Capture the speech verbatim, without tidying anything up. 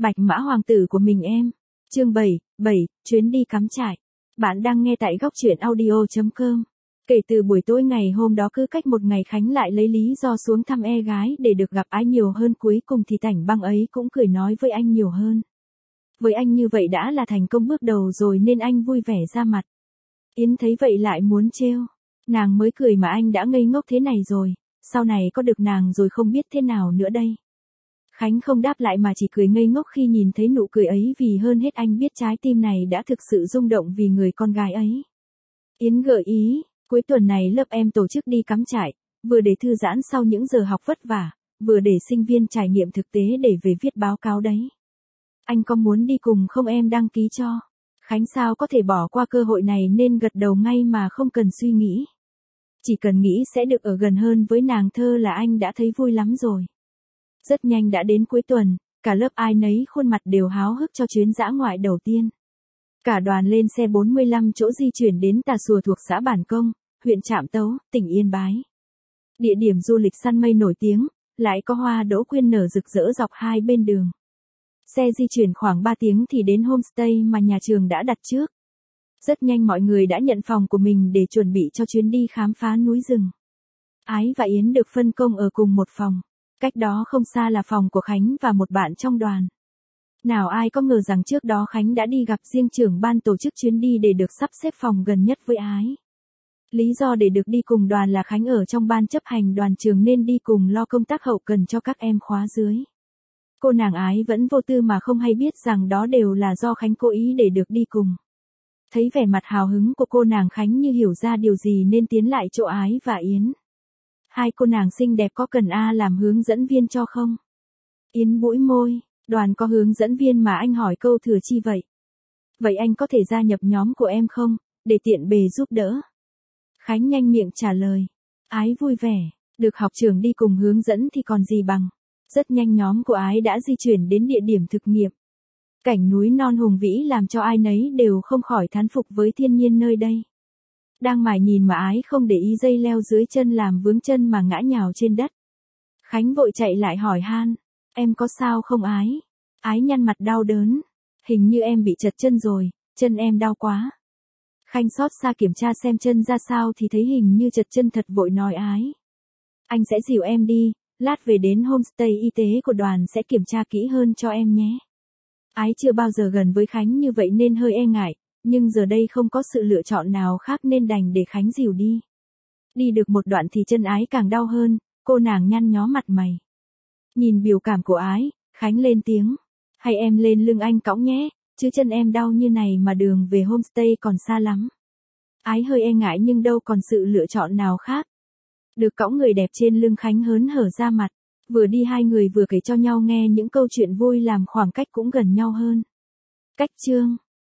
Bạch mã hoàng tử của mình em. Chương bảy, bảy, chuyến đi cắm trại. Bạn đang nghe tại góc truyện audio chấm com. Kể từ buổi tối ngày hôm đó cứ cách một ngày Khánh lại lấy lý do xuống thăm e gái để được gặp Ái nhiều hơn, cuối cùng thì Tảnh Băng ấy cũng cười nói với anh nhiều hơn. Với anh như vậy đã là thành công bước đầu rồi nên anh vui vẻ ra mặt. Yến thấy vậy lại muốn trêu. Nàng mới cười mà anh đã ngây ngốc thế này rồi, sau này có được nàng rồi không biết thế nào nữa đây. Khánh không đáp lại mà chỉ cười ngây ngốc khi nhìn thấy nụ cười ấy, vì hơn hết anh biết trái tim này đã thực sự rung động vì người con gái ấy. Yến gợi ý, cuối tuần này lớp em tổ chức đi cắm trại, vừa để thư giãn sau những giờ học vất vả, vừa để sinh viên trải nghiệm thực tế để về viết báo cáo đấy. Anh có muốn đi cùng không, em đăng ký cho. Khánh sao có thể bỏ qua cơ hội này nên gật đầu ngay mà không cần suy nghĩ. Chỉ cần nghĩ sẽ được ở gần hơn với nàng thơ là anh đã thấy vui lắm rồi. Rất nhanh đã đến cuối tuần, cả lớp ai nấy khuôn mặt đều háo hức cho chuyến dã ngoại đầu tiên. Cả đoàn lên xe bốn mươi lăm chỗ di chuyển đến Tà Xùa thuộc xã Bản Công, huyện Trạm Tấu, tỉnh Yên Bái. Địa điểm du lịch săn mây nổi tiếng, lại có hoa đỗ quyên nở rực rỡ dọc hai bên đường. Xe di chuyển khoảng ba tiếng thì đến homestay mà nhà trường đã đặt trước. Rất nhanh mọi người đã nhận phòng của mình để chuẩn bị cho chuyến đi khám phá núi rừng. Ái và Yến được phân công ở cùng một phòng. Cách đó không xa là phòng của Khánh và một bạn trong đoàn. Nào ai có ngờ rằng trước đó Khánh đã đi gặp riêng trưởng ban tổ chức chuyến đi để được sắp xếp phòng gần nhất với Ái. Lý do để được đi cùng đoàn là Khánh ở trong ban chấp hành đoàn trường nên đi cùng lo công tác hậu cần cho các em khóa dưới. Cô nàng Ái vẫn vô tư mà không hay biết rằng đó đều là do Khánh cố ý để được đi cùng. Thấy vẻ mặt hào hứng của cô nàng, Khánh như hiểu ra điều gì nên tiến lại chỗ Ái và Yến. Hai cô nàng xinh đẹp có cần A làm hướng dẫn viên cho không? Yến bũi môi, đoàn có hướng dẫn viên mà anh hỏi câu thừa chi vậy? Vậy anh có thể gia nhập nhóm của em không, để tiện bề giúp đỡ? Khánh nhanh miệng trả lời. Ái vui vẻ, được học trưởng đi cùng hướng dẫn thì còn gì bằng. Rất nhanh nhóm của Ái đã di chuyển đến địa điểm thực nghiệm. Cảnh núi non hùng vĩ làm cho ai nấy đều không khỏi thán phục với thiên nhiên nơi đây. Đang mải nhìn mà Ái không để ý dây leo dưới chân làm vướng chân mà ngã nhào trên đất. Khánh vội chạy lại hỏi han, em có sao không Ái? Ái nhăn mặt đau đớn, hình như em bị trật chân rồi, chân em đau quá. Khánh xót xa kiểm tra xem chân ra sao thì thấy hình như trật chân thật, vội nói Ái. Anh sẽ dìu em đi, lát về đến homestay y tế của đoàn sẽ kiểm tra kỹ hơn cho em nhé. Ái chưa bao giờ gần với Khánh như vậy nên hơi e ngại. Nhưng giờ đây không có sự lựa chọn nào khác nên đành để Khánh dìu đi. Đi được một đoạn thì chân Ái càng đau hơn, cô nàng nhăn nhó mặt mày. Nhìn biểu cảm của Ái, Khánh lên tiếng. Hay em lên lưng anh cõng nhé, chứ chân em đau như này mà đường về homestay còn xa lắm. Ái hơi e ngại nhưng đâu còn sự lựa chọn nào khác. Được cõng người đẹp trên lưng, Khánh hớn hở ra mặt. Vừa đi hai người vừa kể cho nhau nghe những câu chuyện vui làm khoảng cách cũng gần nhau hơn. Cách chương